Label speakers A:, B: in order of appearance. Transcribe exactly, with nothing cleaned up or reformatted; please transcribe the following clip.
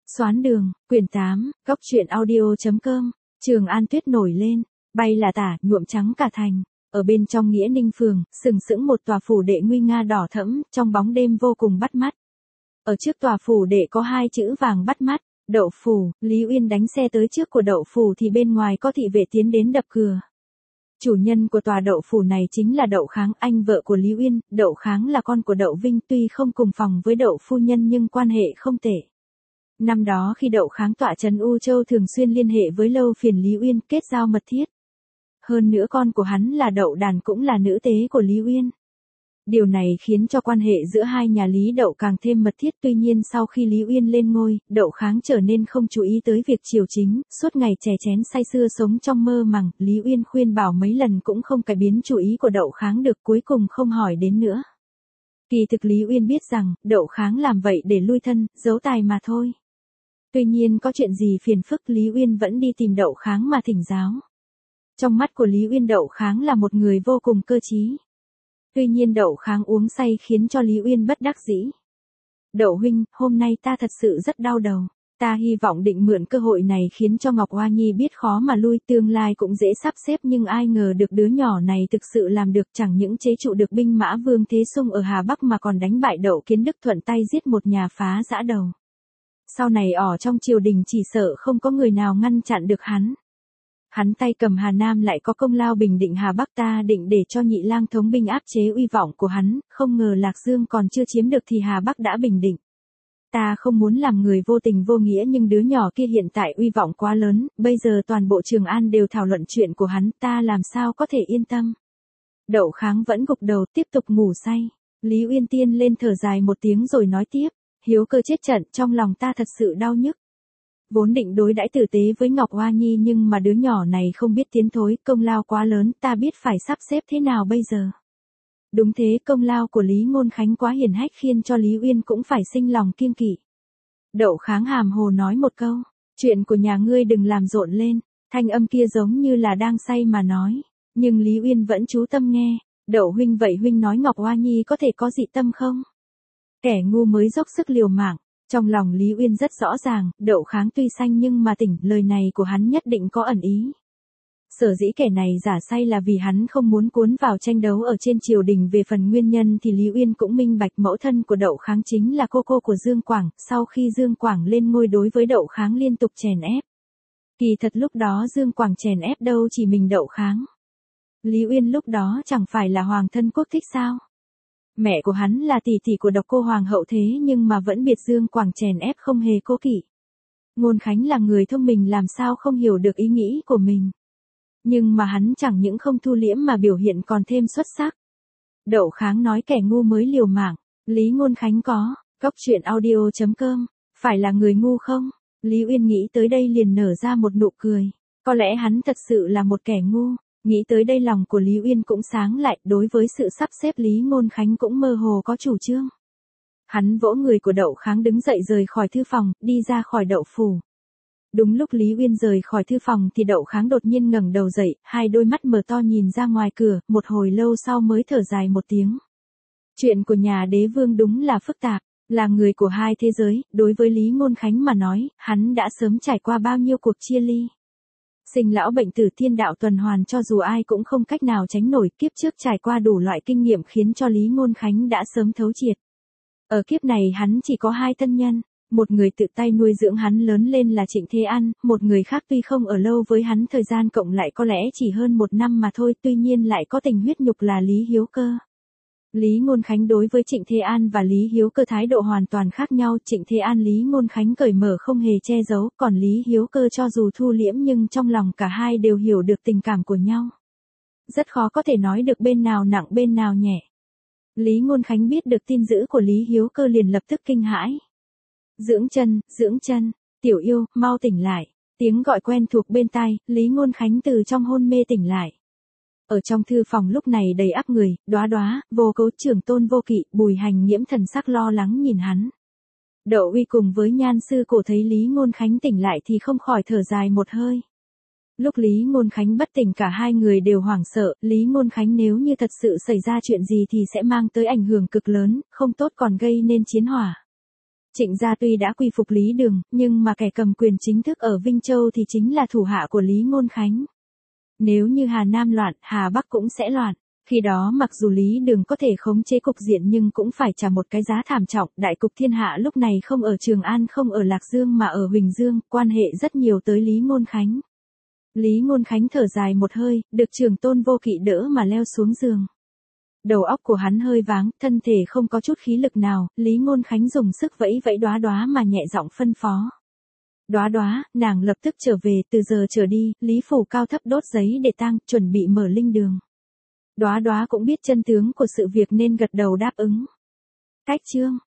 A: Xoán đường, quyển tám, góc truyện audio.com, Trường An tuyết nổi lên, bay là tả, nhuộm trắng cả thành. Ở bên trong Nghĩa Ninh phường, sừng sững một tòa phủ đệ nguy nga đỏ thẫm, trong bóng đêm vô cùng bắt mắt. Ở trước tòa phủ đệ có hai chữ vàng bắt mắt, Đậu Phủ. Lý Uyên đánh xe tới trước của Đậu Phủ thì bên ngoài có thị vệ tiến đến đập cửa. Chủ nhân của tòa Đậu Phủ này chính là Đậu Kháng, anh vợ của Lý Uyên. Đậu Kháng là con của Đậu Vinh, tuy không cùng phòng với Đậu phu nhân nhưng quan hệ không tệ. Năm đó khi Đậu Kháng tọa trấn U Châu thường xuyên liên hệ với Lâu Phiền Lý Uyên, kết giao mật thiết. Hơn nữa con của hắn là Đậu Đàn cũng là nữ tế của Lý Uyên. Điều này khiến cho quan hệ giữa hai nhà Lý Đậu càng thêm mật thiết. Tuy nhiên sau khi Lý Uyên lên ngôi, Đậu Kháng trở nên không chú ý tới việc triều chính, suốt ngày chè chén say sưa sống trong mơ màng. Lý Uyên khuyên bảo mấy lần cũng không cải biến chủ ý của Đậu Kháng được, cuối cùng không hỏi đến nữa. Kỳ thực Lý Uyên biết rằng, Đậu Kháng làm vậy để lui thân, giấu tài mà thôi. Tuy nhiên có chuyện gì phiền phức Lý Uyên vẫn đi tìm Đậu Kháng mà thỉnh giáo. Trong mắt của Lý Uyên, Đậu Kháng là một người vô cùng cơ trí. Tuy nhiên Đậu Kháng uống say khiến cho Lý Uyên bất đắc dĩ. Đậu huynh, hôm nay ta thật sự rất đau đầu. Ta hy vọng định mượn cơ hội này khiến cho Ngọc Hoa Nhi biết khó mà lui, tương lai cũng dễ sắp xếp, nhưng ai ngờ được đứa nhỏ này thực sự làm được, chẳng những chế trụ được binh mã Vương Thế Sung ở Hà Bắc mà còn đánh bại Đậu Kiến Đức, thuận tay giết một nhà phá giã đầu. Sau này ở trong triều đình chỉ sợ không có người nào ngăn chặn được hắn. Hắn tay cầm Hà Nam lại có công lao bình định Hà Bắc, ta định để cho Nhị Lang thống binh áp chế uy vọng của hắn, không ngờ Lạc Dương còn chưa chiếm được thì Hà Bắc đã bình định. Ta không muốn làm người vô tình vô nghĩa, nhưng đứa nhỏ kia hiện tại uy vọng quá lớn, bây giờ toàn bộ Trường An đều thảo luận chuyện của hắn, ta làm sao có thể yên tâm. Đậu Kháng vẫn gục đầu tiếp tục ngủ say. Lý Uyên tiên lên thở dài một tiếng rồi nói tiếp, Hiếu Cơ chết trận, trong lòng ta thật sự đau nhức. Vốn định đối đãi tử tế với Ngọc Hoa Nhi nhưng mà đứa nhỏ này không biết tiến thối, công lao quá lớn, ta biết phải sắp xếp thế nào bây giờ. Đúng thế, công lao của Lý Ngôn Khánh quá hiển hách khiến cho Lý Uyên cũng phải sinh lòng kiêng kỵ. Đậu Kháng hàm hồ nói một câu, chuyện của nhà ngươi đừng làm rộn lên, thanh âm kia giống như là đang say mà nói, nhưng Lý Uyên vẫn chú tâm nghe. Đậu huynh, vậy huynh nói Ngọc Hoa Nhi có thể có dị tâm không? Kẻ ngu mới dốc sức liều mạng. Trong lòng Lý Uyên rất rõ ràng, Đậu Kháng tuy sanh nhưng mà tỉnh, lời này của hắn nhất định có ẩn ý. Sở dĩ kẻ này giả say là vì hắn không muốn cuốn vào tranh đấu ở trên triều đình. Về phần nguyên nhân thì Lý Uyên cũng minh bạch, mẫu thân của Đậu Kháng chính là cô cô của Dương Quảng, sau khi Dương Quảng lên ngôi đối với Đậu Kháng liên tục chèn ép. Kỳ thật lúc đó Dương Quảng chèn ép đâu chỉ mình Đậu Kháng. Lý Uyên lúc đó chẳng phải là hoàng thân quốc thích sao? Mẹ của hắn là tỷ tỷ của Độc Cô Hoàng hậu thế nhưng mà vẫn biệt Dương Quảng chèn ép không hề cố kỵ. Ngôn Khánh là người thông minh làm sao không hiểu được ý nghĩ của mình. Nhưng mà hắn chẳng những không thu liễm mà biểu hiện còn thêm xuất sắc. Đậu Kháng nói kẻ ngu mới liều mạng, Lý Ngôn Khánh có, góc truyện audio.com, phải là người ngu không? Lý Uyên nghĩ tới đây liền nở ra một nụ cười, có lẽ hắn thật sự là một kẻ ngu. Nghĩ tới đây lòng của Lý Uyên cũng sáng lại, đối với sự sắp xếp Lý Ngôn Khánh cũng mơ hồ có chủ trương. Hắn vỗ người của Đậu Kháng đứng dậy rời khỏi thư phòng, đi ra khỏi Đậu Phủ. Đúng lúc Lý Uyên rời khỏi thư phòng thì Đậu Kháng đột nhiên ngẩng đầu dậy, hai đôi mắt mở to nhìn ra ngoài cửa, một hồi lâu sau mới thở dài một tiếng. Chuyện của nhà đế vương đúng là phức tạp, là người của hai thế giới, đối với Lý Ngôn Khánh mà nói, hắn đã sớm trải qua bao nhiêu cuộc chia ly. Sinh lão bệnh tử, thiên đạo tuần hoàn, cho dù ai cũng không cách nào tránh nổi, kiếp trước trải qua đủ loại kinh nghiệm khiến cho Lý Ngôn Khánh đã sớm thấu triệt. Ở kiếp này hắn chỉ có hai thân nhân, một người tự tay nuôi dưỡng hắn lớn lên là Trịnh Thế An, một người khác tuy không ở lâu với hắn, thời gian cộng lại có lẽ chỉ hơn một năm mà thôi, tuy nhiên lại có tình huyết nhục là Lý Hiếu Cơ. Lý Ngôn Khánh đối với Trịnh Thế An và Lý Hiếu Cơ thái độ hoàn toàn khác nhau. Trịnh Thế An Lý Ngôn Khánh cởi mở không hề che giấu, còn Lý Hiếu Cơ cho dù thu liễm nhưng trong lòng cả hai đều hiểu được tình cảm của nhau. Rất khó có thể nói được bên nào nặng bên nào nhẹ. Lý Ngôn Khánh biết được tin dữ của Lý Hiếu Cơ liền lập tức kinh hãi. Dưỡng chân, dưỡng chân, tiểu yêu, mau tỉnh lại. Tiếng gọi quen thuộc bên tai, Lý Ngôn Khánh từ trong hôn mê tỉnh lại. Ở trong thư phòng lúc này đầy ắp người, Đóa Đóa, Vô Cấu, Trưởng Tôn Vô Kỵ, Bùi Hành Nghiễm thần sắc lo lắng nhìn hắn. Đậu Uy cùng với Nhan Sư Cổ thấy Lý Ngôn Khánh tỉnh lại thì không khỏi thở dài một hơi. Lúc Lý Ngôn Khánh bất tỉnh cả hai người đều hoảng sợ, Lý Ngôn Khánh nếu như thật sự xảy ra chuyện gì thì sẽ mang tới ảnh hưởng cực lớn, không tốt còn gây nên chiến hỏa. Trịnh gia tuy đã quy phục Lý Đường, nhưng mà kẻ cầm quyền chính thức ở Vinh Châu thì chính là thủ hạ của Lý Ngôn Khánh. Nếu như Hà Nam loạn, Hà Bắc cũng sẽ loạn. Khi đó mặc dù Lý Đường có thể khống chế cục diện nhưng cũng phải trả một cái giá thảm trọng. Đại cục thiên hạ lúc này không ở Trường An, không ở Lạc Dương mà ở Huỳnh Dương, quan hệ rất nhiều tới Lý Ngôn Khánh. Lý Ngôn Khánh thở dài một hơi, được Trường Tôn Vô Kỵ đỡ mà leo xuống giường. Đầu óc của hắn hơi váng, thân thể không có chút khí lực nào, Lý Ngôn Khánh dùng sức vẫy vẫy Đóa Đóa mà nhẹ giọng phân phó. Đóa Đóa, nàng lập tức trở về, từ giờ trở đi, Lý phủ cao thấp đốt giấy để tang, chuẩn bị mở linh đường. Đóa Đóa cũng biết chân tướng của sự việc nên gật đầu đáp ứng. Cách chương